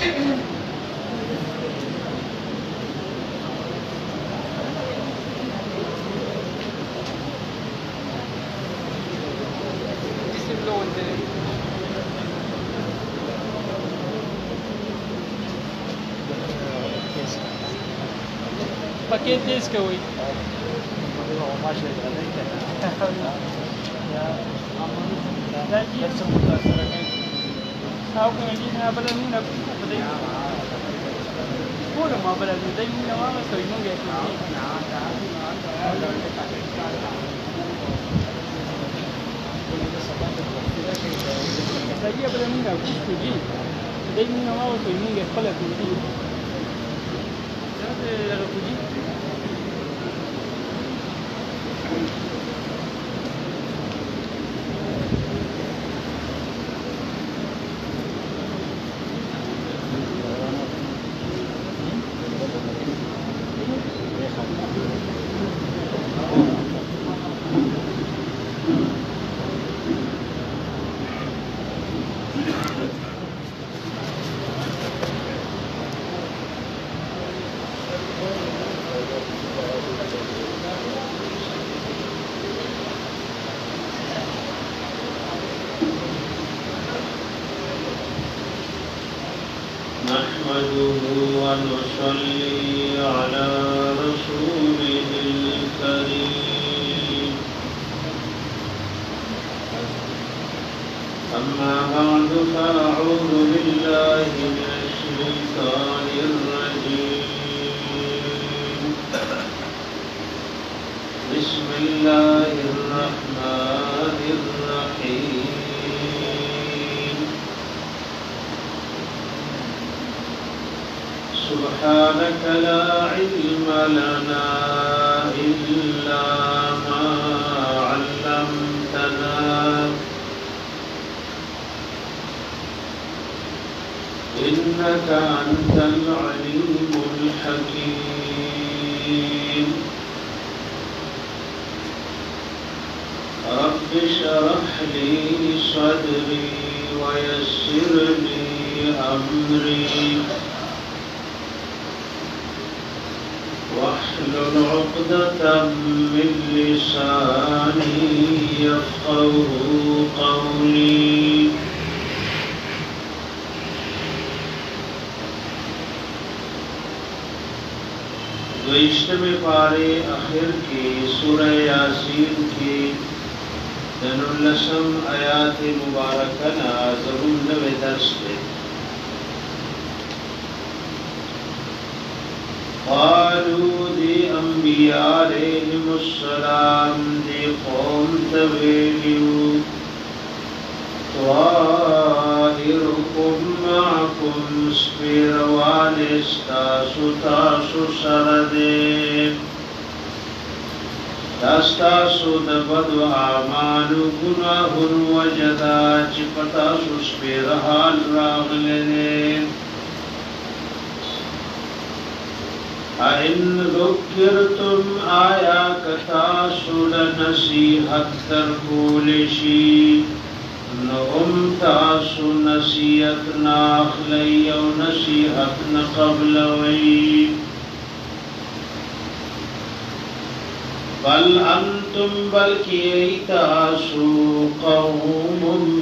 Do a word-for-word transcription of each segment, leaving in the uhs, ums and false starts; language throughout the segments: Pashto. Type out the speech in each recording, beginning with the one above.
Pakai tes ke woi? Masya Allah. Ya, Lagi semua serangan. Tahu kan lagi nak bela ni nak apa dah? Boleh mah bela ni, dah ni nama apa so ini dia tu. Lagi bela ni nak tu ji. Dah ni nama apa so ini dia kepala tu ji. Jadi lalu tu ji. نحمده ونصلي على رسوله الكريم أما بعد فأعوذ بالله من الشيطان الرجيم بسم الله الرحمن الرحيم سبحانك لا علم لنا إلا ما علمتنا إنك أنت العليم الحكيم رب اشرح لي صدري ويسر لي أمري واحلل عقدة من لساني يفقهوا قولي دویشتم پارے آخر کی سورہ یاسین کی دناللسم آیات مبارکنا ضرور نوے درس دے قالوا دی انبیاء علیہم السلام دی قوم تویلیو طائرکم معکم سپیروان استاسو تاسو سردے تاستاسو دبدو آمانو گناہن وجدا چپتاسو سپیرحال راغلنے اَإِن ذُكِّرْتُمْ آیا کتاسو لنصیحت ترکولشی نُعُمْ تاسو نصیحت ناخلی و نصیحت نقبلوی بل انتم بلکی ایتاسو قوم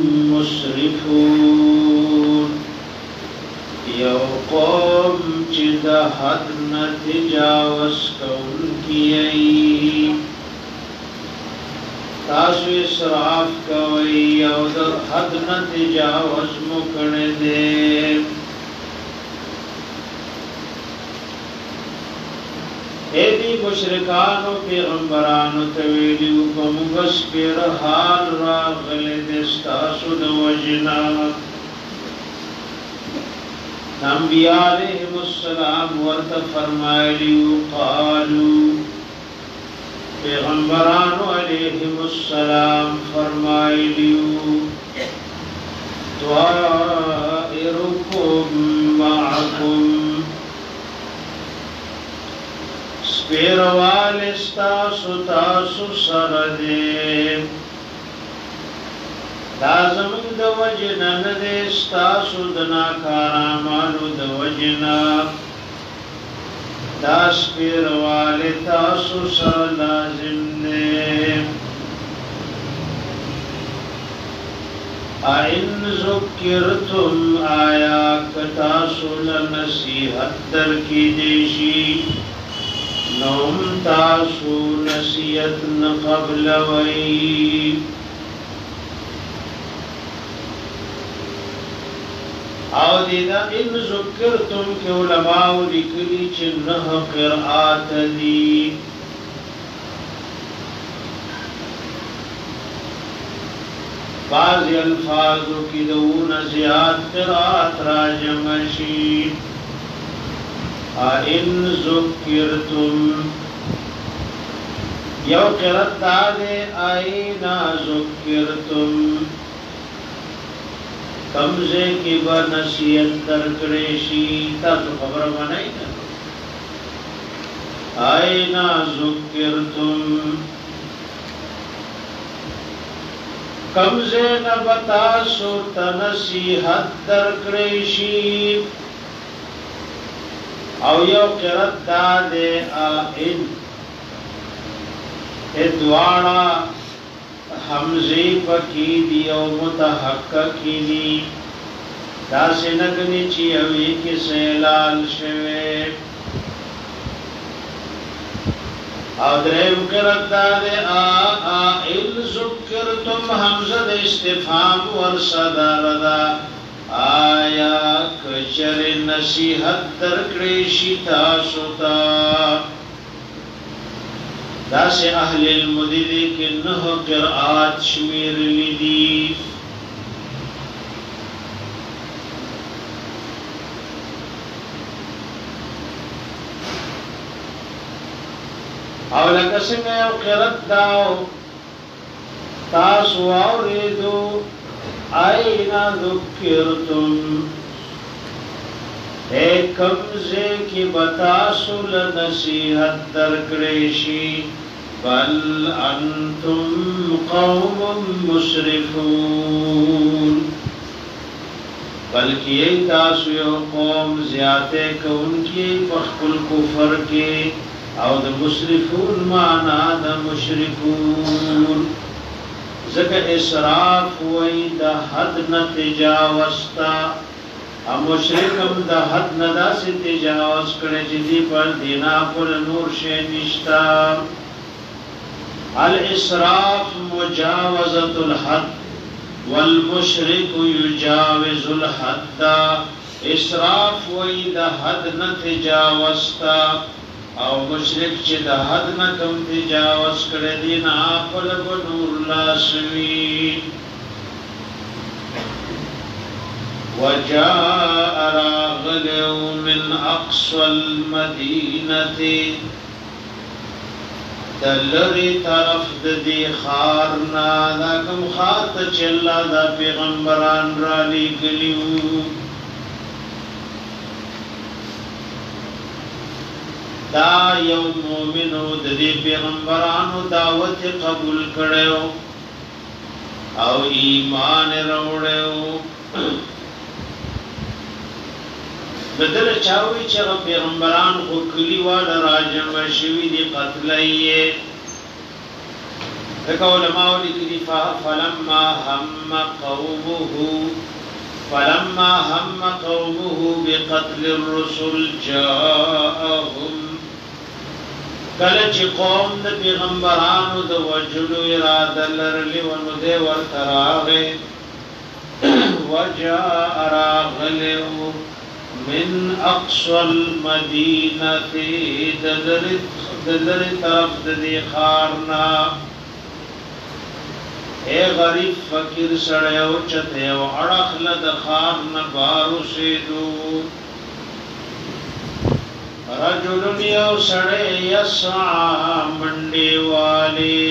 مسرفون یو قوم چی دا حد نتجاوز کون کی ای تاسو اسراف کوئی یو دا حد نتجاوز مکن دے ایدی مشرکانو پیغمبرانو تویلیو کم بس پیر حال راغل دستاسو دا وجنا انبیاء علیہم السلام ورد فرمائلیو قالو پیغمبران علیہم السلام فرمائلیو طائرکم معکم سپیروال استاسو تاسو سردے لازم د وجنا نه ستاسو د ناکار اعمالو د وجنا داس پیر والے تاسو سره لازم نه این ذکرتم آیا کتاسو لنصیحت در کی دیشی نوم تاسو نصیحت نقبل وی او دیدا ان ذکرتم که علماء لکلی چه نه قرآت دی بعض الفاظو کی دون زیاد قرآت را جمشی ان ذکرتم یو قرآت دادے اینا ذکرتم کمزے کی با نصیحت درکڑیشی تا تو خبر بنائی نا اینا ذکرتم کمزے نبتاسو تنصیحت درکڑیشی او یو قرآت دادے آئین ادوانا حمزی پکی دی او متحقق دی دا سنگنی چی اوی کی سیلال شوے او درہم قرآت دادے آئین ذکرتم حمزہ دا استفام ورصدار دا آیا کچر نصیحت درکڑیشی تاسو تا دا سے اہل المدلی کے نہ قرآت شمیر لیدی او لکه څنګه یو قرآت داو تاسو اوریدو اینا ذکرتم اے کمزے کی بتاسو لنصیحت درکڑیشی بل انتم قوم مسرفون بلکہ یہ تاسو یو قوم زیادے کون کی پخپل کفر کے او د مسرفون مانا د مشرکون ذکر اسراف وی دا حد نتجاوستا ا مشرکم دا حد ندا سے تجاوز کرے جدی پر دینا پر نور شے نشتا الاسراف مجاوزت الحد والمشرک یجاوز الحد اسراف وی دا حد نتجاوستا او مشرک چې د حد نه کم تجاوز کړی دی نه خپل به نور لاسوي وجاء راغلو من اقصى المدینه دلری طرف د دې خارنا دا کوم خار ته چې الله دا پیغمبران را لېږلي دا یو مومنو د دې پیغمبرانو دعوت قبول کړو او ایمان وروړو بدل چاوي چې پیغمبران خو کلیوال راجم شوی دي قتلایې دغه علماء لیکلي فلما هم قومه فلما هم قومه بقتل الرسل جاءهم کله چې قوم د پیغمبرانو د وجلو اراده لرلې ونو دې ورته راغې وجاء راغلو من اقصى المدینه دلری دلری طرف د دې خارنا اے غریب فقیر سړیو چته او اڑخ لد خار نه بارو سیدو رجل یو سړی یسعى منډي والی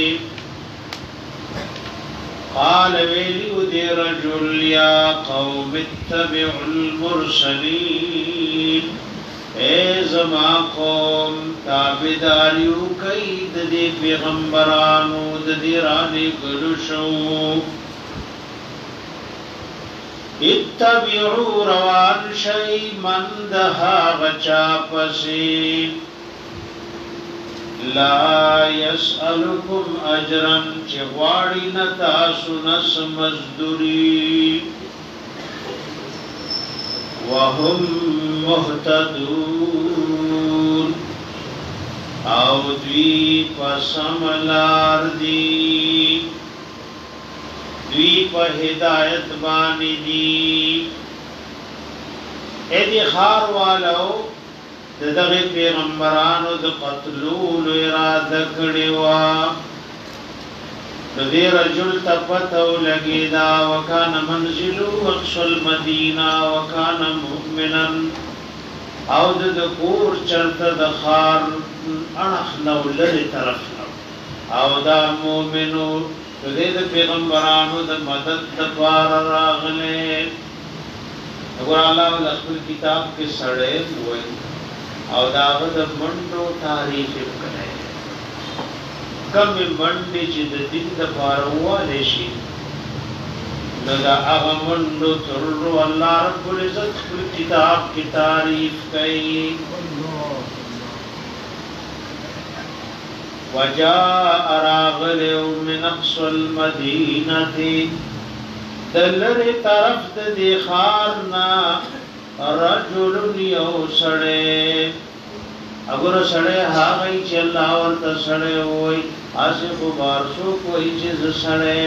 قال ویلی دی رجل یا قوم اتبعوا المرسلین اے زما قوم تابداریو کئی د دې پیغمبرانو د دې را لېږلو شو اتبعوا روان شئی من دها غچا پسی لا يسألكم اجرا چغواړي نتاسو نس مزدوری وهم مهتدون او دوی پسملار دی دوی په هدایت باندې دی اې دي خار والو دغه پیغمبرانو د قتلولو اراده کړې و د دې رجل تپتو لګیدا وکانه منزلو اقصى المدینه وکانه مؤمنا او د کور چرته د خار اړخ نو لري طرف او دا مؤمنو د دې پیغمبرانو د مدد لپاره راغله وګور الله د خپل کتاب کې سړې وای او داغه د منډو تاریخ وکړي کم منډې چې د دین د پارواله شي دا هغه منډو تر الله رب العزت خپل کتاب کې تعریف کوي وجاء راغل من اقصى المدينه دلر طرف د خارنا رجل يوسړې اگر سړې هغه چې الله ورته سړې وای عاشق بارسو کوئی چې سړې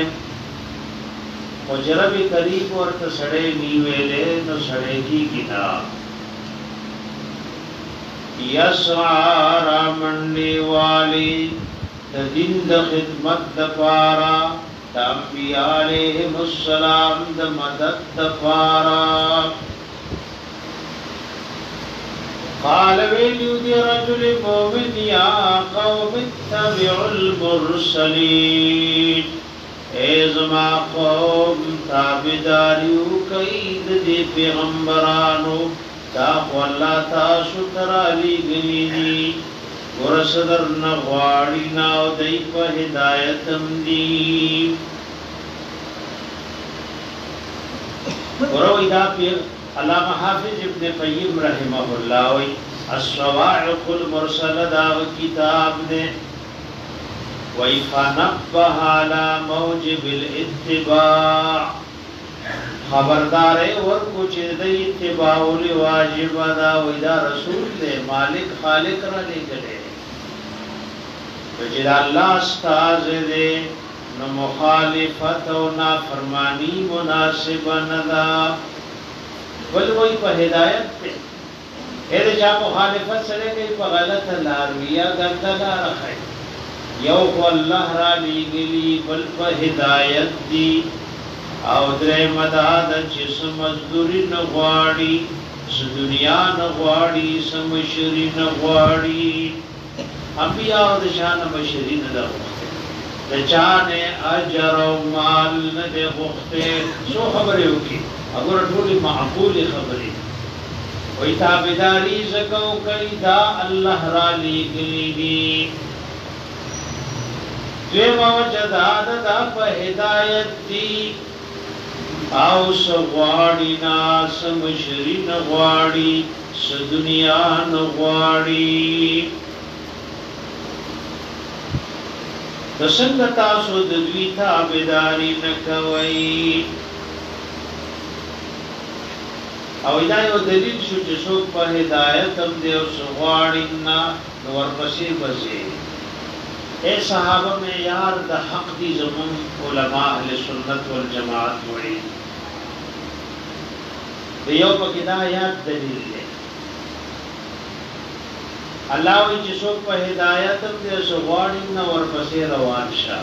مجربی قریب ورته سړې نیولې نو سړې کی کتاب یسعى رامنی والی د دین د خدمت د پارا د انبیاء علیهم السلام د مدد د پارا قال ویلیو دی رجل مومن یا قوم اتبعوا المرسلین ایزما قوم تابداریو قید دی پیغمبرانو تاقو اللہ تاسو ترالی گلینی ورسدر نغواری ناو دی پا ہدایتم دی وروی دا پیر علامہ حافظ ابن قیم رحمہ اللہ وی الصواعق المرسل داو کتاب دے وی فنبہ علی موجب الاتباع خبردار ورکو چې د اتباع واجب دا وی دا رسول دے مالک خالق را لګلې چې الله استاد دے نو مخالفت او نافرمانی مناسب نه ده ول وی په هدایت ته اې چې مخالفت سره کوي په غلطه لار ویا ګټه لار خای یو الله را لګلی بل په هدایت دی او درې مداد چې سمزدوري نه غواړي س دنیا نه غواړي سمشري نه غواړي انبیاء د شان مشري نه ده د چانه اجر او مال نه ده غوښته سو خبره وکي اگر ټولي معقول خبره وي تابعداري زکو کوي دا الله را لګلي دي دیمه وجدا دا په هدایت دي او سغواړي ناس مشري نه غواړي س دنیا نه غواړي د څنګه تاسو د دوی تابعداري نه کوي او دا یو دلیل شو چې څوک په هدایت هم دی او سغواړي نه ورپسې بځي اے صحابہ میں یار د حق دی زمون علماء اهل سنت والجماعت وړي دیو په کې دا آیات دلیل دی الله وی چې څوک په هدایت هم دی سغواړي نه ورپسې روان شه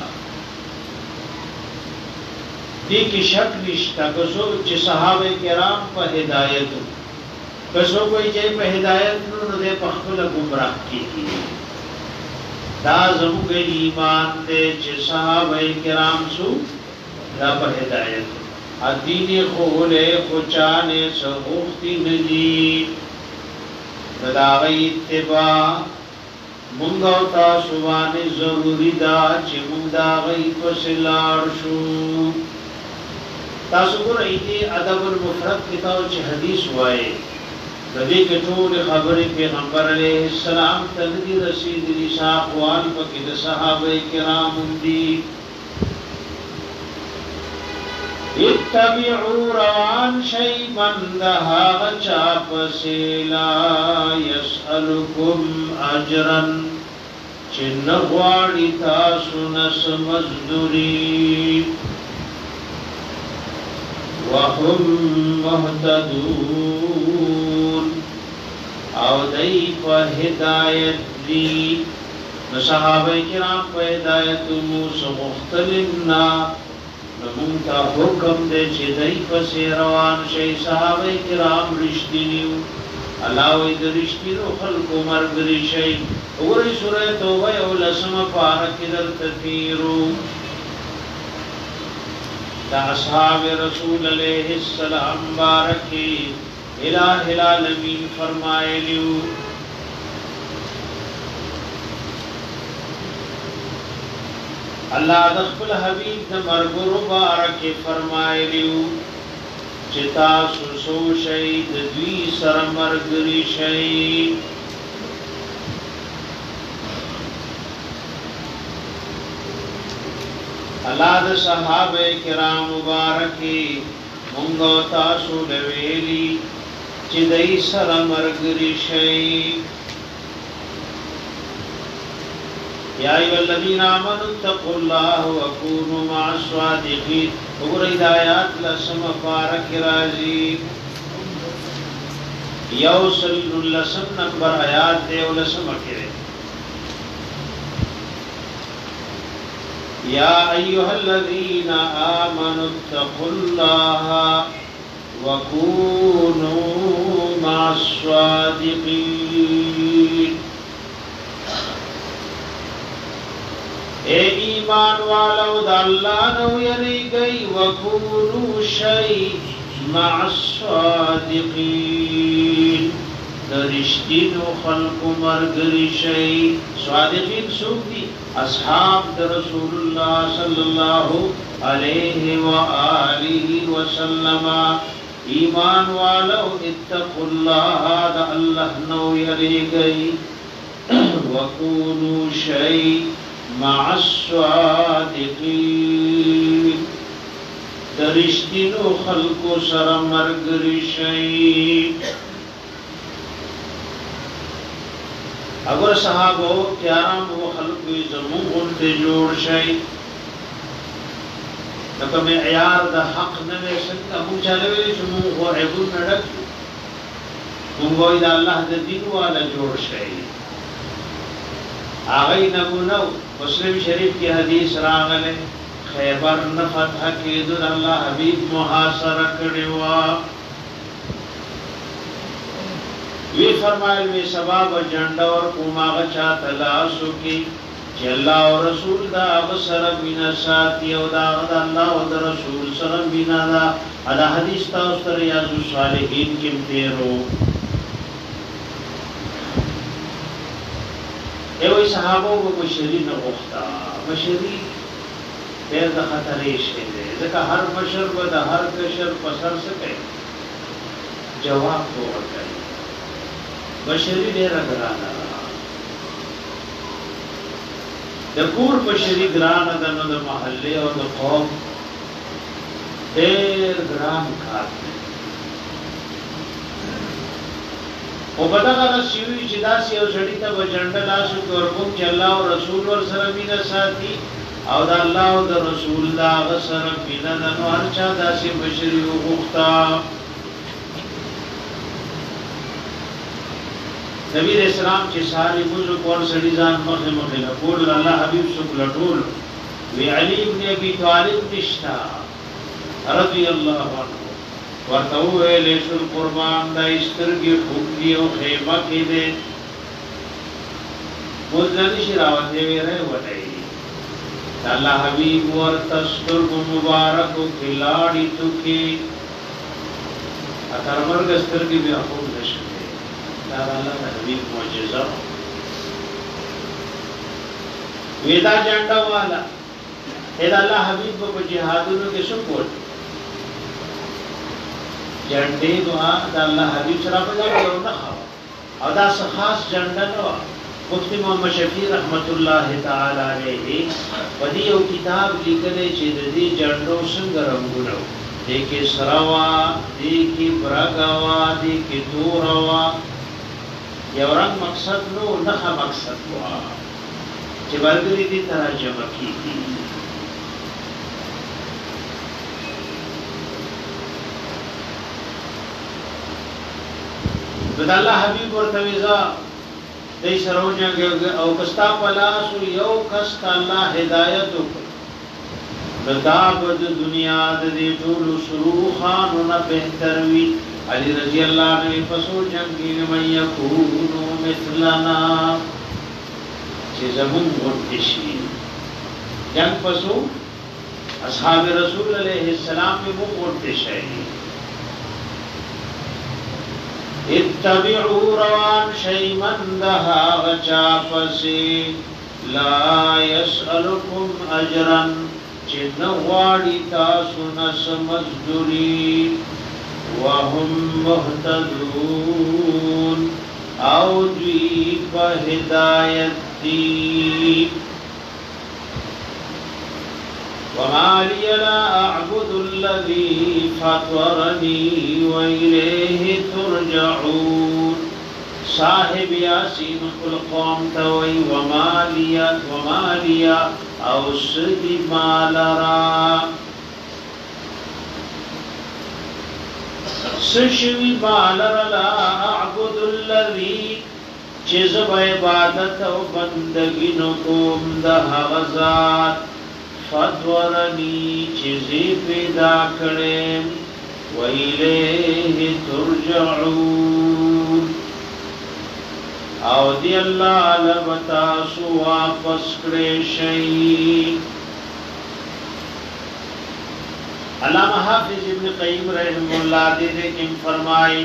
دې کې شک نشته که څوک چې صحابه کرام په هدایت که څوک وایي چې په هدایت نو نه په خپل گمراه کیږي دا زموږ ایمان دې چې صحابه کرام سو دا په هدایت ادینی خو له خو چانه سغوختی ندی دا غي اتباع مونږ او تاسو باندې ضروری دا چې مونږ دا غي په سلار شو تاسو ګورئ دې ادب المفرد کې تاسو چې حدیث وایي د دې کې ټول خبرې پیغمبر علیه السلام ته دي رسیدلي اقوال پکې د صحابه کرام دي اتبعوا روان شي من دها چا پسلا يسألكم اجرا چنغواړي تاسو نس مزدوري وهم مهتدون او دای په هدایت دي نو صحابه کرام په هدایت مو مختلفنا نمون تا حکم دے چه دای پس روان شئی صحابه کرام رشتینیو اللہ وی در رشتینو خلقو مرگری شئی اوری سورہ توبہ اولسم پارک در تفیرو دا اصحاب رسول علیہ السلام بارکی الہ العالمین فرمائے لیو اللہ دخل حبیب دا مرگ مبارک فرمائے لیو چتا سوسو شید دوی سر مرگری شید اللہ دا صحابہ کرام مبارکی منگو تاسو لویلی چدئی سر مرگری شید یا ایو الذین آمنوا اتقوا اللہ وکونوا مع الصادقین وګورئ د آیات لسم پارک راځي یو سل لسم نمبر آیات دی ولسم کې یا ایها الذین آمنوا اتقوا اللہ وکونوا مع الصادقین اے ایمان والو دا اللہ نو یری گئی وکونو شئی مع الصادقین دا رشتینو خلق مرگری شئی صادقین سوک دی اصحاب دا رسول اللہ صلی اللہ علیہ وآلہ وسلم ایمان والو اتقوا اللہ دا اللہ نو یری گئی وکونو شئی مع الصادقین درشتینو خلقو سر مرگری شئی اگر صحابو تیارام و خلقوی زمون غنطے جوڑ شئی لکہ میں عیار دا حق نوے سکتا مو چالوے چمون غو عبون نڈک مونگوی دا اللہ دا دین والا جوڑ شئی آغای نمونو مسلم شریف کی حدیث راغلے خیبر نفتح کی دن اللہ حبیب محاصرہ کڑیوا وی فرمائل وی سباب جنڈا اور کماغ چاہت لاسو کی چی اللہ و رسول دا اغسر بینا ساتی او دا اغد اللہ و دا رسول سر بینا دا ادا حدیث تا استر ریاض صالحین کم تیرو ایوی صحابو با بشری نغختا بشری دیر دا خطریش ہے ذکا ہر بشر با دا ہر کشر پسر سکے جواب تو ورکائی بشری دیر گرانا دا کور بشری گرانا دا نو دا محلی و دا قوم دیر گران کھاتے او بدغه رسیوی چې داسې او سړی ته وجنډه لاسو ورکوم چې الله او رسول ور سره مینه ساتي او د الله او د رسول دا سره مینه د نو هر چا داسې بشری وغوښتا نبی رسول الله چې ساری موږ کور سړی ځان مخه مخه له کول الله حبیب شکل ټول وی علی ابن ابي طالب نشتا رضی الله عنه ورتو ویلې شل قربان د استرګي خوږي او خیمه کې دې مولاني شراوت یې وره وټای الله حبیب ورته سترګو مبارک کلاړی توکي اتر مرګ سترګي بیا خوب نشي دا الله حبیب معجزه ویدا جنډا والا اې الله حبیب په جهادونو کې څه کوي جنډې دعا د الله حبيب سره په ځای یو نه خاو او دا خاص جنډه نو مفتی محمد شفیع رحمت الله تعالی علیه په دې یو کتاب لیکلی چې د دې جنډو څنګه رنگونه دي کې سراوا دي کې براګوا دي کې توروا یو رنگ مقصد نو نه مقصد وا چې ورګري دي ترجمه کیږي د الله حبيب ورته ویزا دې سرونه او کستا پلاس یو کست الله هدایت دتاب د دنیا د دې ټول شروخان نه بهتر وی علي رضی الله عنه پسو جنگ کې مې یکونو مثلنا چې زمون ورته شي جنگ پسو اصحاب رسول علیه السلام په مو ورته شي اتبعوا روان شیمن دها غچا پسی لا يسألكم اجرا چنغواړي تاسو نس مزدوري وهم مهتدون او دوی په هدایت دي وما لي لا أعبد الذي فطرني وإليه ترجعون صاحب ياسين القوم توي وما لي وما لي أو سدي ما لرا سشوي ما لرا لا أعبد الذي جزب عبادت و بندگی نکوم ده غزات فطورنی چیزی پیدا کریم ویلیه ترجعون او دی اللہ لبتاسو واپس کرے شئی علامہ حافظ ابن قیم رحم اللہ دیدے کم فرمائی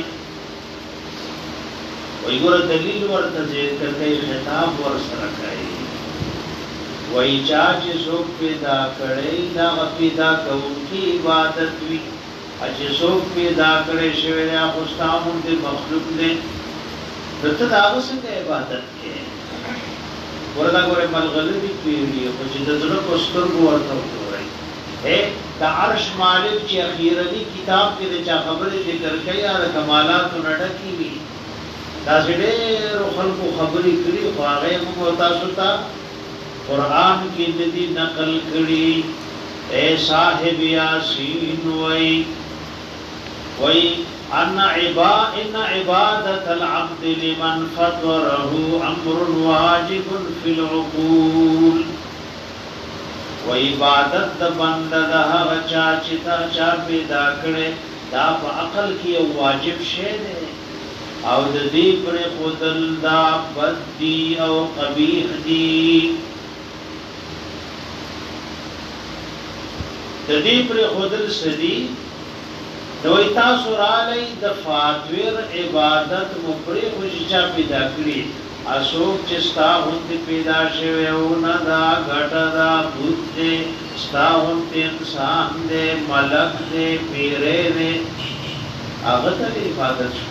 وی گورا دلیل ورتزید کرتے خطاب ورسرکائی وی چاچ سوک پیدا کڑی دا پیدا کون کی عبادت وی اچھ سوک پیدا کڑی شویریا خستامون دے مخلوق دے دتا دا آغسن دے عبادت کے وردا گورے ملغلبی پیولی خوچی دزنو کستر گو ورطا ہو رہی ہے دا عرش مالک چی اخیرنی کتاب کے دے چا خبری ذکر کئی آر کمالات نڈکی بھی دا سڑے رو خلقو خبری کری خواغی مموتا ستا قرآن کی ندی نقل کری اے صاحب یاسین وی وی ان عبا ان عبادت العبد لمن فطره امر واجب فی العقول و عبادت د بنده د هغه چا چې تا چا پیدا کړي دا په عقل کې واجب شی دی او د دې پر خودل دا بد دی او قبیح دی د دې پر خودل سدي دوی تاسو را لې د فاتور عبادت مپری خوشچا پیدا کړی اسوک چې ستا هوند پیدا شوی او نه دا غټ دا بوت دې ستا هوند انسان دې ملک دې پیرې دې هغه ته عبادت شو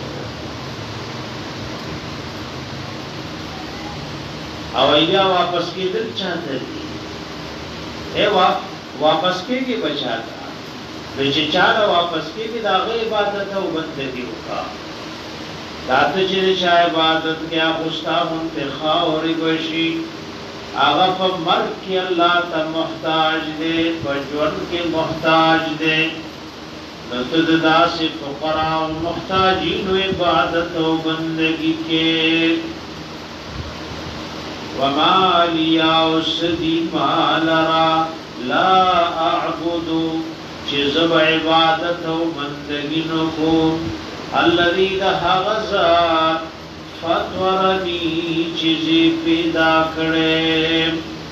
او بیا واپس کېدل چاته دي اے واپس کېږي بچاتا چې چاله واپس کېږي دا غي عبادت او بندګي وکا داته چې چا عبادت کیا مستامن ته خاوري وشي هغه په مرګ کې الله ته محتاج دي په ژوند کې محتاج دي نو د داسې فقرا او محتاجینو عبادت او بندګي کې وما لیا اسدی مالرا لا اعبدو چیزب عبادت و بندگینو کو الذی دہا غزات فطورنی چیزی پیدا کرے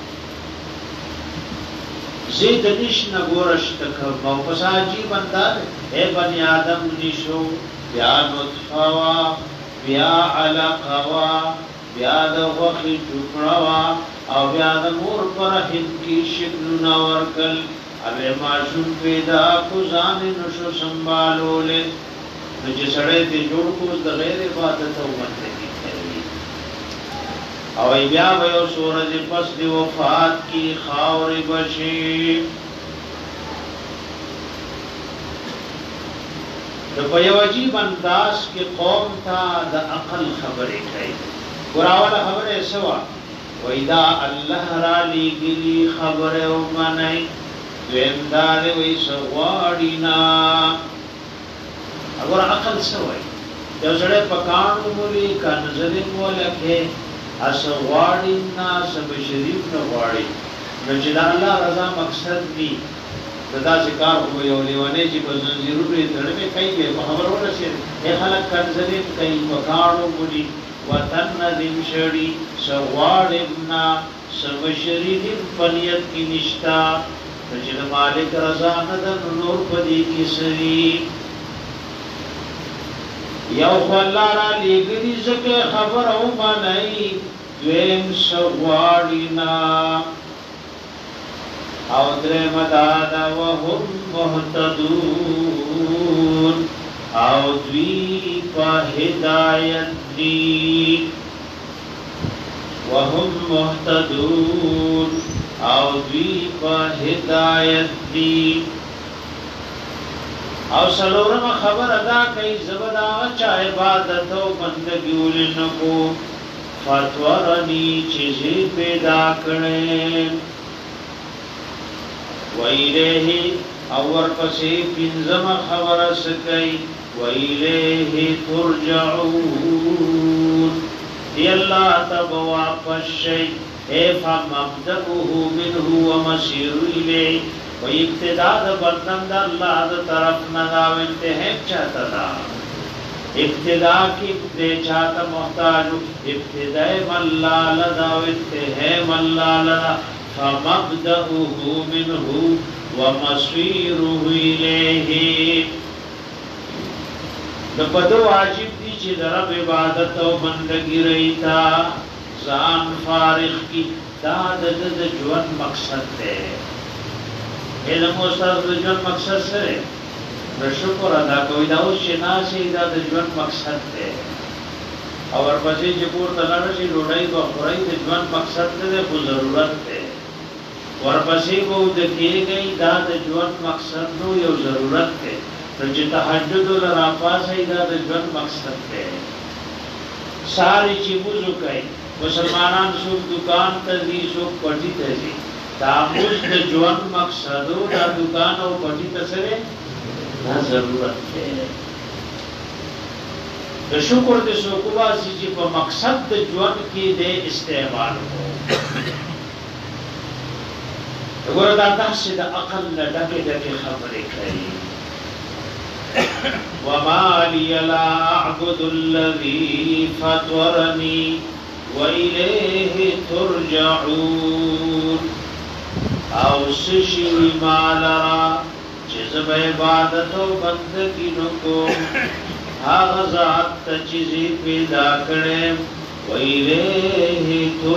زید نش نگورشت کھرمو پسا عجیب اندار اے بنی آدم نشو بیا نطفوا بیا علقوا بیا د وخی ټوکړه او بیا د مور پر هند کی شکل نور کل اوی ماشوم پیدا کو ځان نشو سنبالولې نو چې سړی ته جوړ کو د غیر عبادت او بندګي کوي او بیا به یو سورج پس دی وفات کی خاور بشي د په یو عجیب انداز کې قوم ته د عقل خبرې کوي ګراوله خبره سوا وېدا الله را لګلی خبره ومني دویندار وې سواړینا اگر عقل سوای یو سره پکانو مولي کنزلې مولکه اسواړینا سب شریف نه واړی نو چې الله رضا مقصد دی دا ذکر هو یو لیوانه چې په زنجیرونو یې تړلې کوي په خبر ورسې یې خلک کنځلې کوي پکاړو مولي وطن نظیم شړی سواړنا سب شریف پنیت کی نشتا چې مالک رضا نه د نور پدې کې سری یو خلا را لګري زکه خبر او باندې ویم سواړینا او در مدادا وهم مهتدون او دوی پا هدایت دی وهم مهتدون او دوی پا هدایت دی او سلورم خبر ادا کئی زبدا چا عبادت و بندگی ولنکو فتورنی چیزی پیدا کریں وَإِلَيْهِ اور پسی پنزم خبر سکی وَإِلَيْهِ تُرْجَعُونَ دی اللہ تب واپس شئی اے فَمَبْدَئُهُ مِنْهُ وَمَسِيرُ إِلَيْهِ و ابتداد بردن دا اللہ دا طرف ندا و انتہم چاہتا دا ابتدا کی ابتدے چاہتا محتاج ابتداء ملال دا و انتہم ملال دا فمبدأه منه ومصيره إليه لپدو واجب دی چې د رب عبادت او بندګی رہیتا ځان فارغ کی دا د ژوند مقصد دی علم او ستاسو د ژوند مقصد سره د شکر ادا کوي دا او شناسي دا د ژوند مقصد دی او ورپسې چې پور تلاړ شي ډوډۍ به خوري د ژوند مقصد دی خو ضرورت دی ورپسې وو د کېږي دا د ژوند مقصد نو یو ضرورت دی چې تهجد لرا پاسه دا د ژوند مقصد دی ساری چې موږ کوي مسلمانان څوک دکان ته ځي څوک پټي ته ځي دا موږ د ژوند مقصد او د دکان او پټي ته سره دا ضرورت دی د شکر د سوکوا چې په مقصد د ژوند کې د استعمال وو وګوره دا تاسو د عقل نه ډکه ډکه خبرې کوي وما لي لا اعبد الذي فطرني واليه ترجعون او سشي مالرا چې زب عبادت او بندګي نکوم هغه ذات چې پیدا کړم واليه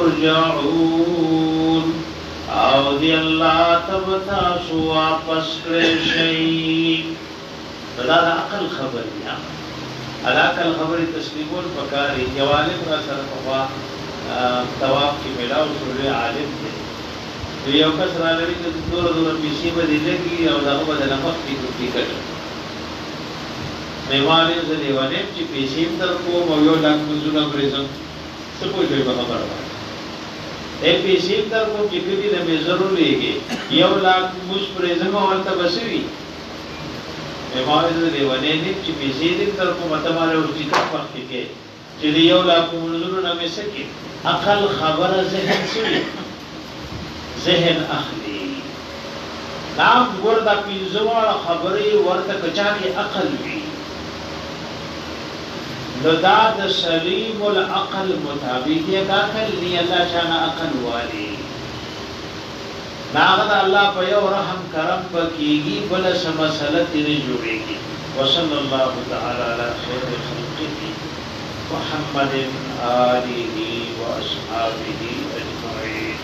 ترجعون او دی اللہ تب تاسو واپس کرشی دا دا عقل خبری علاقل خبری تسلیمون پکاری جوالب را سر پخوا تواب کی ملاو سوری عالم دی تو یو کس را لگی که دور دور پیسی با دی لگی او دا غبا دا نمک کی کتی کٹ میوانی سے دیوانیم چی پیسیم در کو مویو لاک منزونا بریزم سپوی جوی بخبر بار اے پیسیم در کو چکلی نمی ضرور لے گے یو لاک مجھ پریزم والتا بسوی میماری در دیوانے نیم چی پیسیم در کو متمارے اور چکر پختی کے چلی یو لاک منظور نمی سکی اقل خبر ذہن سوی ذہن اخلی نام وردا پینزوار خبری وردا کچاکی اقل بھی لداد سلیم العقل مطابق یہ عقل نہیں اللہ شان عقل والی ناغد اللہ پیو رحم کرم پکیگی بلا سمسلت نہیں جوڑے گی وصل اللہ تعالی علی خیر خلقه محمد آلہ و اصحابہ اجمعین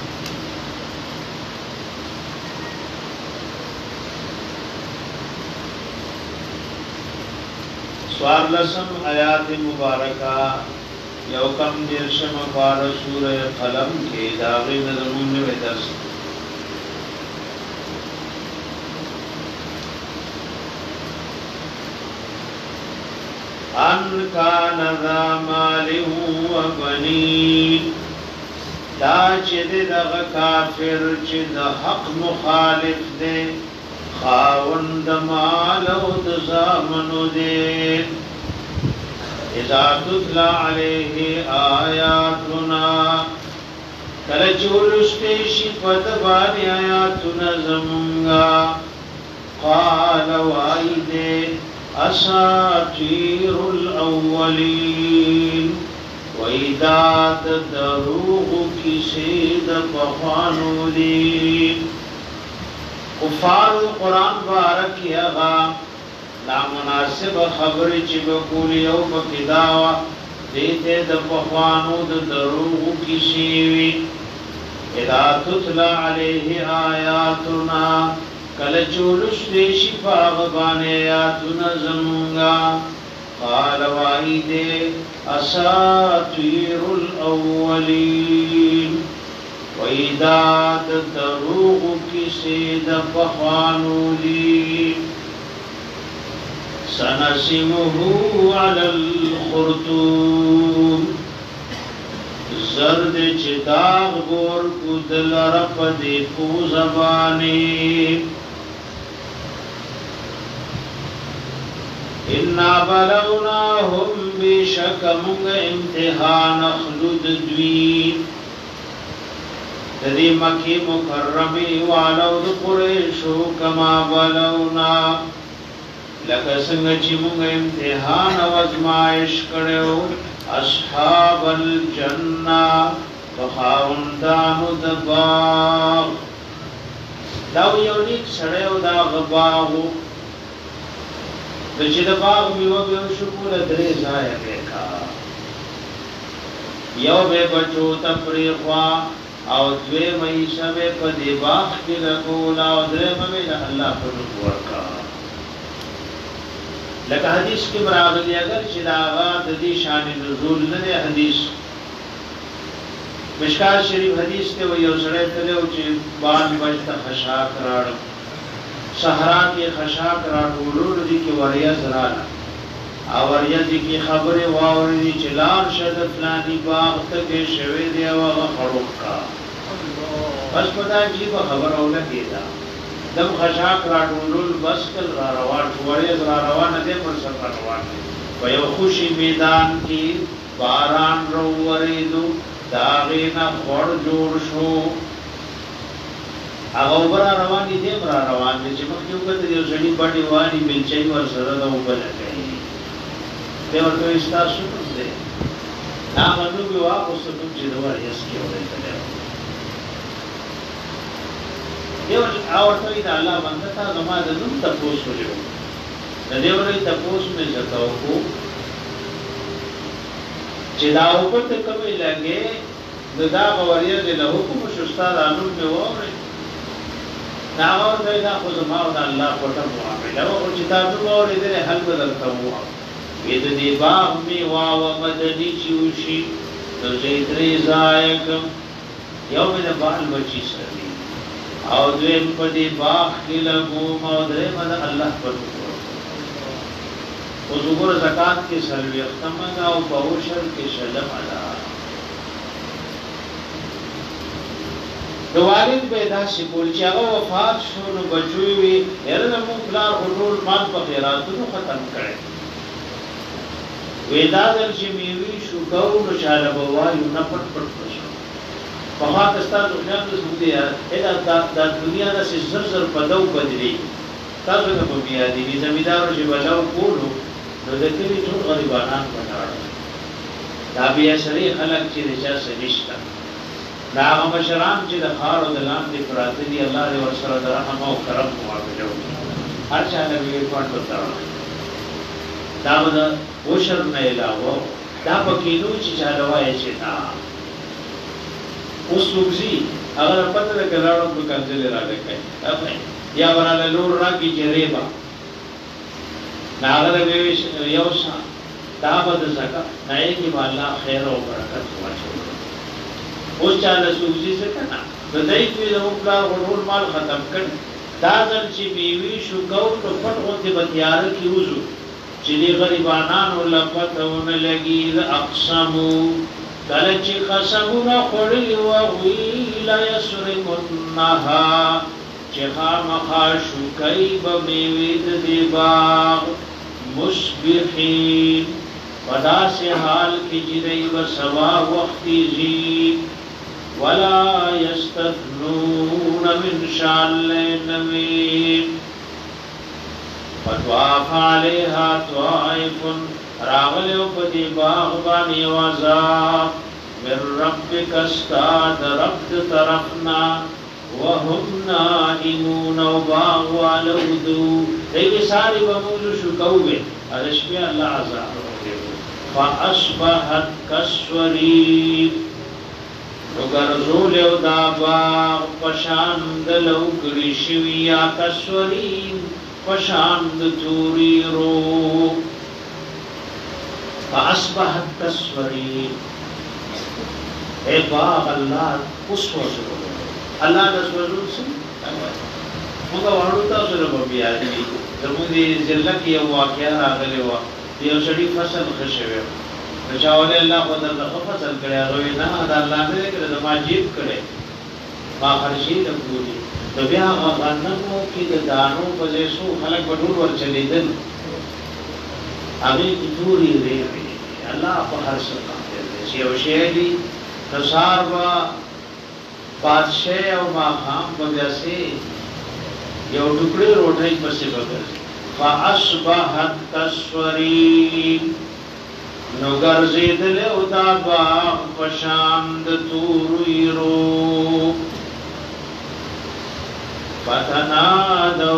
سوار لسم آیات مبارکہ یو کم درشم بار سورہ قلم کے داغی نظمون نوے درس ان کان ذا مال و بنین دا چه ده دغ کافر چه ده حق مخالف ده خاوند مال و دزامنو ده اذا تتلا علیه آیاتنا کلچولشتیشی پدبانی آیاتنا زمونگا قال وائده اساطیر الاولین ویداد دروغ کسی دا پخوانو دی کفار قرآن بارکی اغا نامناسب خبری چی بکولی او بکداوا دیتے دا پخوانو دا دروغ کسیوی اذا تتلا علیہ آیاتنا کل چولش دیشی پاغبان آیاتنا زمونگا قال وائده اساطیر الاولین ویداد دروغ کسی دا پخوانو دی سنسمه علی الخرطوم زرد چه داغ بور کدل رپ دی پو زبانی انا بلوناهم بشک منگ امتحان اخلد دوین تدی مکی مکرمی والو د قریشو کما بلونا لکه څنګه چې موږ امتحان او ازمایش کړو اصحاب الجنه فخاوندانو د باغ دا یو نیک سره او دا غباغو د چې د باغ میوه به شکر درې ځای وکا یو به بچو تفریقا او دوی مې سبه په دی باغ کې لګول او درې مې الله په ورکا لکه حدیث کې براغلی اگر چې دا آغا د دې شان نزول نه حدیث مشکات شریف حدیث ته یو سره تلو چې بان بجته خشاک راړ صحرا کې خشاک راړ ورور دي کې وریا زراله او وریا دي کې خبره واوري چې لار شد فلانی باغ ته کې شوي دی او خروق کا بس پتا چې په خبر اوله کېدا دم خشاک راډولول بس کل را روان شوړې را روان دي پر سفر روان په یو خوشي میدان کې باران وروریدو داغینا خور جوړ شو هغه ور روان دي را روان دي چې مخکې وکړه یو ځړي باندې وانی ملچي ور سره د وبل کوي به ورته استاسو دې نا باندې یو واپس ته چې دا ور یې سکي ورته دیو اورته دا الله باندې تا زما د نوم تاسو ولیو د دیو لري تاسو مې زکاو کو چې دا په ته کومه لګي دا غوړیا د له حکم شستا د انو په وره دا ورته دا خو زما د الله په ټم معاملې او چې تاسو وره دې حل بدل کوو دې دې باغ می وا و مدني چوشي د زیدري زایکم یو مې د بال بچی سره او دویم په دې باغ کې لګو او درې مده الله پر او زګور زکات کې سلوي ختمه او بوشر کې شلم ادا د والد به دا شي کول چې هغه وفات شو نو بچوي وي هرنه مو پلار ټول مال په خیراتونو ختم کړي وېدا دل چې میوي شو کو نو شاله بوایو نه پټ پټ شو په هغه ستاسو خیال د سودی دا د دنیا د سر سر په دو بدلی تاسو نه په بیا دي زمیدار چې بلاو کولو نو د کلی ټول غریبانان پټاړه دا بیا شری خلک چې رجا سنشتا دا هغه مشران چې د خار او د لاندې پراته دي الله دې ورسره د رحم او کرم معاملې وکړي هر چا له وی پټ وتاړه دا د وشر نه علاوه دا په کینو چې چاله وایي چې دا اوس لوګي اگر پته ده کلاړو په کنځلې را لګي یا ورانه لور را کی جریبا ناغله به یو سا دا بد زکا نه کی والله خیر او برکت واچو اوس چاله سوزي څه کنه د دې په یو پلار غړول مال ختم کړ دا ځل چې بیوی شو ګو په پټ وته بتیار کی وځو چې دی غریبانان ولفتون لګي اقسمو کله چې قسمونه خوري او وی لا یسرمنها چې خامخا شو کوي به بیوی د دی باغ مصبحین پدا سے حال کی جدئی و سوا وقتی زی ولا یستثنون من شال نویم فتواف علیها طائف راغلیو پدی باغبانی وزاب من ربک استاد رب طرفنا وهم نائمون و باغ والودو دیگه ساری بموزو شکوه ارشبی اللہ عذاب فاصبحت کسورین نگرزول او دا باغ پشاند لوگری شویا کسورین پشاند توری رو فاصبحت کسورین اے باغ اللہ اس وزر اللہ دس وزر سے مگا وارڈوتا سر ببی آدمی زمودی زلک یا واقعہ آگلے وا یو سړی فصل خشوي نو چاوله الله خدای د فصل کړي هغه نه دا الله نه کړي د ماجیب کړي ما خرشي د ګوري د بیا هغه غنمو کې د دانو په ځای خلک بډور ور چلیدل هغه کی توري دی الله په هر څه کوي چې یو شی دی تصار وا بادشاہ او ما خام په ځای یو ټوکړي روټي پسې وګرځي فاصبحت کسورین نگر زیدل او دا باغ پشاند توروی رو فتنادو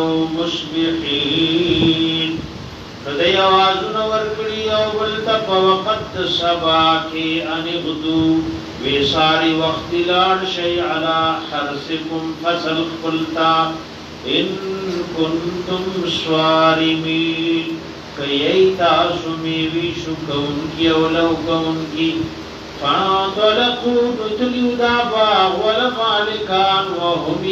مصبحین ندی آوازون ورکڑی او بلتا پا وقت سبا کی انغدو ویساری وقت لار شی علا حرسکم فصل خلتا ان کنتم سوارمین کئی تاسو میوی شو کون کی اولو کون کی فانطلقو نتلیو دا باغ والمالکان وهم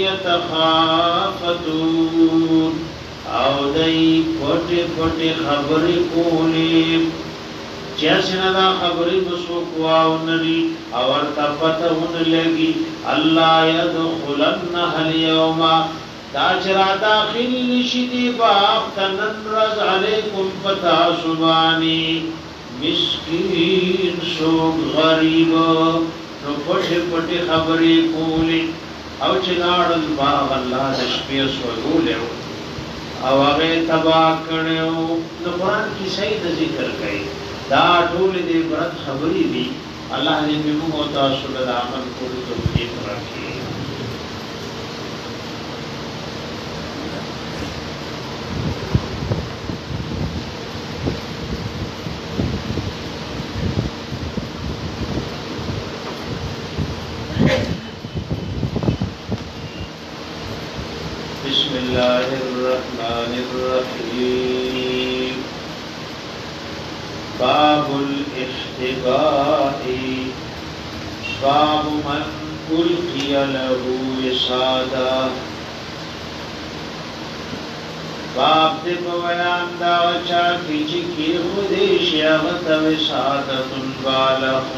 یتخافتون او دی پوٹی پوٹی خبری کولی چیسنا دا خبری مسوکواو نری اور تفتون لگی اللہ یدخلنها اليوما دا چرا داخلی نشدی باغ تنن رز علیکم پتا سبانی مسکین سوگ غریب نو پٹی پٹی خبری کولی او چناڑ باغ اللہ دشپی سوگولیو او اغی تباہ کرنیو نو قرآن کی سید ذکر گئی دا ٹولی دی برد خبری دی اللہ نے بیمو ہوتا سلد آمن کولی توفیق رکھی بسم الله الرحمن الرحيم باب الاحتباء باب من ألقي له وسادا باب دې په بیان دا چا چې کی خودي شیاغت وسادتن بالغ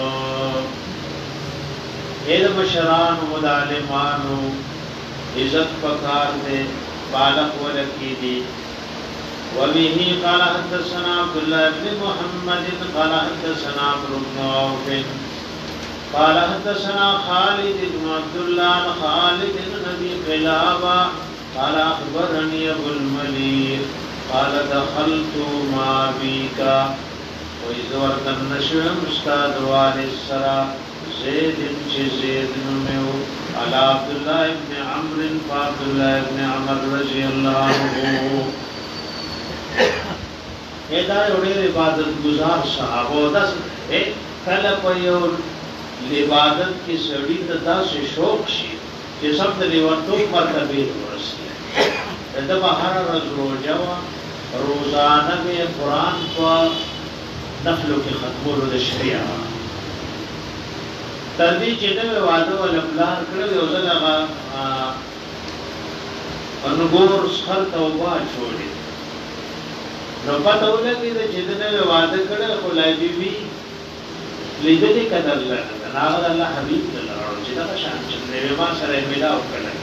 اې مشران مدالمانو عزت پکار دے بالغ ولکی دی وبه قال حدثنا عبد الله بن محمد قال حدثنا عمرو بن عوف قال حدثنا خالد بن عبد الله خالد بن ابي قلابه قال اخبرني ابو المليك قال دخلت مع ابيك واذ ورتن نشم استاد والد السرا زید بن زید نو على عبد الله بن عمرو عبد الله بن عمر رضی اللہ عنہ ادا وړي عبادت گزار صحابه داس اے کله په یو عبادت کې سړی ته داسې شوق شي چې سم د لیوانتوب مرتبه ورسي دا بهر ورځ روزه وا روزانه به قرآن په نفلو کې ختمولو د شریعه تر دې چې د واده ول پلان کړو یو ځل هغه انګور سخر توبه جوړي نو پته ولګي چې د واده کړو خو لای بي بي لیدلې کړل نه هغه الله حبيب الله چې دا شان چې ما سره ملاو کړل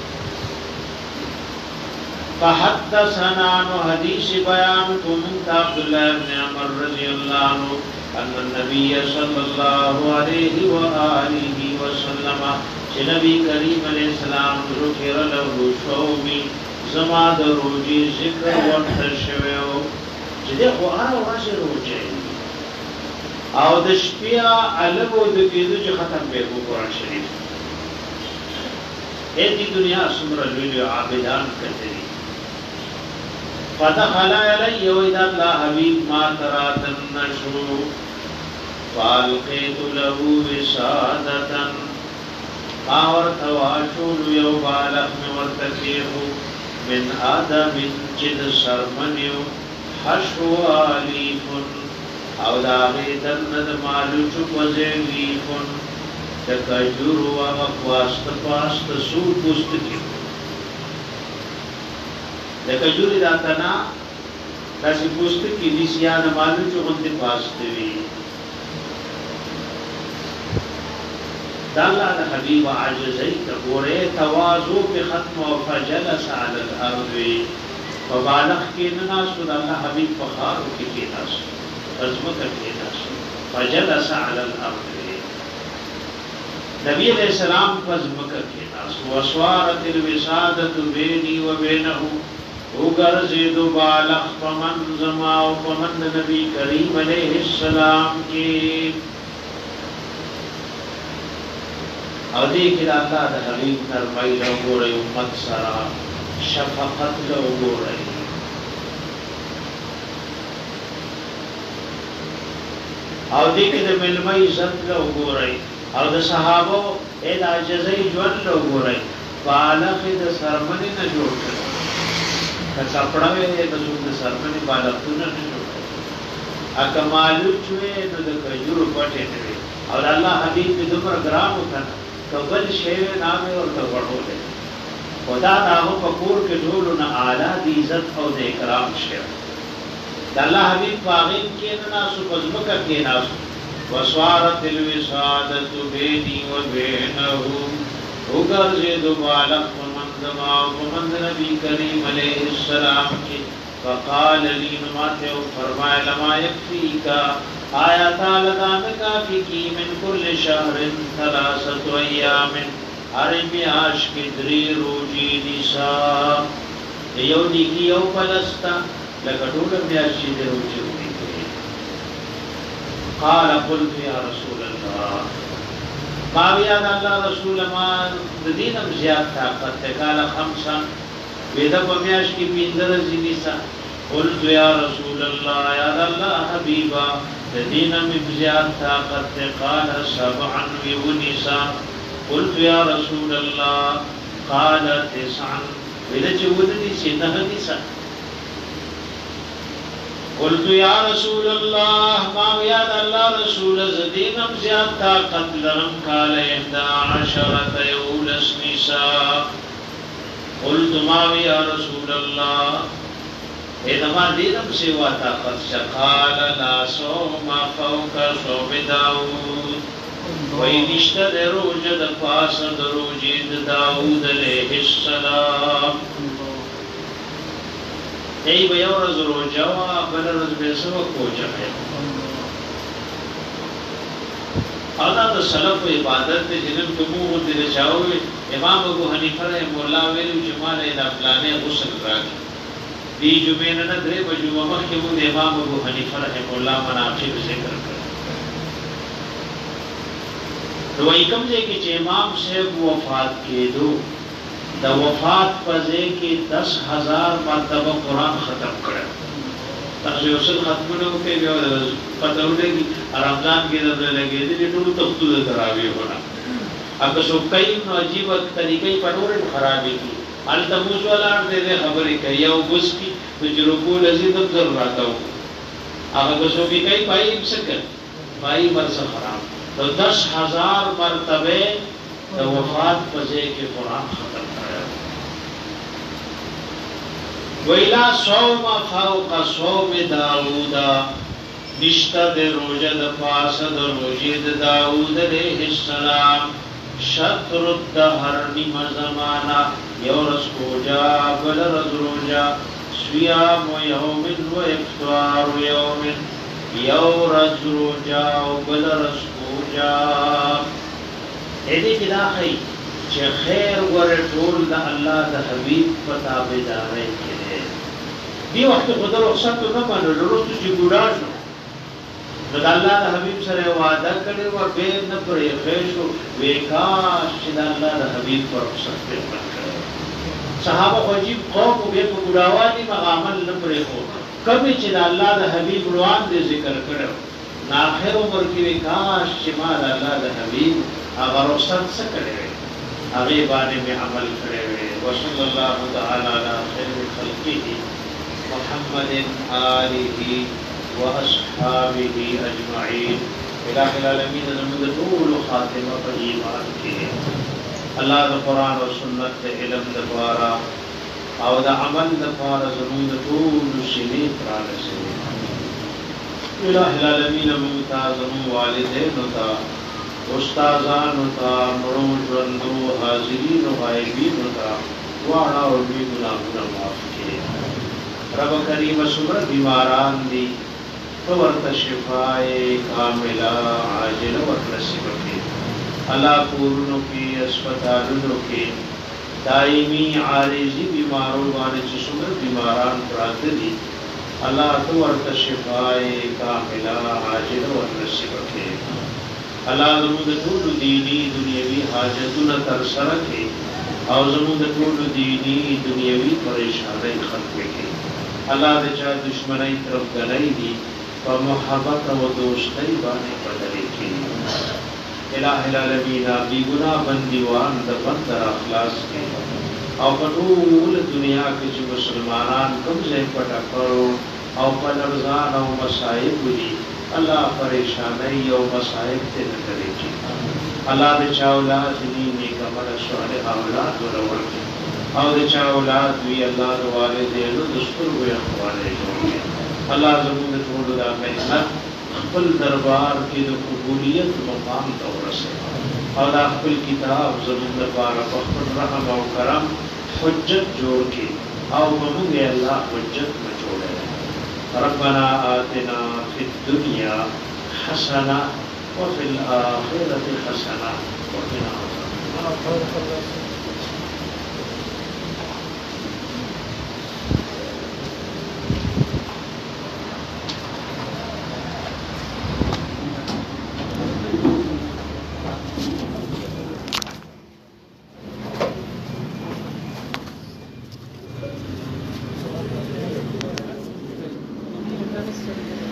فحدثنا عن حديث بيان من عبد الله بن عمر رضي الله عنه ان النبي صلى الله عليه واله وسلم نبی کریم علیہ السلام ذکر له شومی زما د روزي ذکر ورته شویو چې د قرآن واشه روزي او د شپیا علمو د کېدو چې ختم به قرآن شریف دې دنیا څومره لوی عابدان کړي فدخل علی وإذا الله حبیب ما تراتن نشو فالقیت له وسادتا ما ورتواشول یو بالغ میں ورتکیہو من آدم جد سرمنیو حشو آلیفن او داغی دند مالو چک وزیلیفن تکجر و مقواست پاست سو پوست کیو لکجوری داتنا کسی پوست کی لیسیان مالو چو غندی پاستوی دالا دا حبیب عجزی تقوری توازو پی ختم و فجلس علی الارض فبالغ کی نناسو دالا حبیب فخارو کی کی ناسو فزمکر کی ناسو فجلس علی الارض نبی علیہ السلام فزمکر کی ناسو وسوارت الوسادت بینی و بینہو اگرزید بالغ فمن زماو فمن نبی کریم علیہ السلام کی او دې کې الله د حبيب نرمۍ له ګورې امت سره شفقت له ګورې او دې کې د ملمۍ عزت له ګورې او د صحابه اې د عجزۍ ژوند له ګورې بالغ د سرمنې نه جوړ کړ که کپڑا وې د د سرمنې بالغونه نه جوړ کړ اګه مالو چوي نو د کجورو پټې نه او الله حبيب دې دومره ګرام وکړ کبل شیو نامه اور کبړولې خدا داغه پکور کې ډولو نه اعلی د عزت او د اکرام شیو د الله حبیب باغین کې نه ناسو پزمکه کې ناسو وسوارت الوسادت بیني و بینه وګرځید بالغ ومن دما ومن نبی کریم علیه السلام کې فقال لي نماته فرمایا لما يكفيك آیا تعالی دان کافی کی من کل شهر ثلاثه ایام عربی عاش کی دری روجی نسا یو دیگی یو پلستا لکٹول میاشی دی روجی روجی قال قلت یا رسول اللہ قاویان اللہ رسول ما دینم زیاد طاقت قال خمسا ویدہ پمیاش کی پیندر زنیسا قلت یا رسول اللہ یا اللہ حبیبا دینم بزیاد طاقت قال سبعا ونسا قلت یا رسول اللہ قال تسعا ویدہ چودنی سنہ نسا قلت یا رسول اللہ ما یاد اللہ رسول زدینم زیاد طاقت لرم قال احدا عشرت یولس نسا قلت ما یا رسول اللہ ایدما دینم سوا طاقت شقال لا صوم فوق صوم داود وی نشت در روج در پاس در روجی داود علیہ السلام ای بیو رز روجوا بل رز بیسو کوجا ہے اللہ دا سلف و عبادت تے جنم کمو دل چاوی امام ابو حنیفہ رحم اللہ ویلو جمال ایدہ فلانے غسل راکی دی جمعین ندرے بجمع مخیمون امام ابو حنیفہ رحم اللہ مناقب ذکر کر تو وہی کم دے کہ چھ امام صاحب وفات کے دو دا وفات پزے کہ دس ہزار مرتبہ قرآن ختم کرے تقصی اصل ختمونوں کے بھی پتہ ہونے کی رمضان کی نظر لگے دے لیٹو تختو دے تراوی ہونا اگر سو کئی عجیب طریقے پنورن خرابی کی التموس ولار دې خبرې کوي او بس کی تجربو لذي د ذر راتاو هغه بسو کې کوي پای مسکه پای مرز حرام تو دس ہزار مرتبه د وفات په ځای کې قران ختم کړو ویلا صوم فوق صوم داوود نشتا د روزه د پاسه د روزه د داوود علیہ السلام شطر الدهر نیم زمانہ یورس کوجا بل رز روجا سیام یوم و افطار یوم یورس روجا بل رز کوجا ایدی کدا خی چې خیر ور ټول د الله د حبیب په تابعداري کې دی وخت خدای رخصت نه باندې ورته چې ګډا شو د الله د حبیب سره وعده کړی و به نه پرې خېشو وکاش چې د الله د حبیب پر رخصت په کړو صحابه واجب قوم به په ګډاوالي مغامل نه پرې خو کبه چې د الله د حبیب روان دې ذکر کړو نا اخر عمر کې وکاش چې ما د الله د حبیب هغه رخصت څه کړی هغه باندې می عمل کړی وي وصلی الله تعالی علی خیر خلقه محمد آله واصحابه اجمعین الہ العالمین زموږ ټول خاتمه په ایمان کې الله د قران او سنت د علم د دوارا او د عمل د دوارا زموږ ټول شینې پرانسي الہ العالمین ممتاز والدین او استادانو تا مړو ژوندو حاضرین او غایبین تا واړه او لوی ګناهونه معاف کړي رب کریم سمر بیماران دي تو ورته شفای کامله عاجله ورنصیب کړي الله کورونو کې اسپیټالونو کې دایمي عارضی بیمارو باندې چې سمر بیماران پراته دي الله تو ورته شفای کامله عاجله ورنصیب کړي الله زموږ ټول دینی دنیوي حاجتونه تر سره کړي او زموږ ټول دینی دنیوي پریشانۍ ختم کړي الله دې چا دشمنی طرف غلای دي په محبت او دوستۍ باندې بدل کړي الہ العالمین بی ګناه بندیوان د بندر اخلاص کړي او په ټول دنیا کې چې مسلمانان کوم ځای پټ کړو او په لرزان او مصائب دي الله پریشانای او مصائب ته نه کوي الله دې چا اولاد دې نیک عمل صالح اولاد ورکړي او دې چا اولاد وی الله د والدینو د ستر وي اخواله جوړي الله زموږ ټول د مهنت خپل دربار کې د قبولیت مقام ته ورسه او د خپل کتاب زموږ لپاره په خپل رحم او کرم حجت جوړ کړي او موږ الله حجت جوړه ربنا آتنا في الدنيا حسنة وفي الآخرة حسنة وقنا عذاب النار Gracias.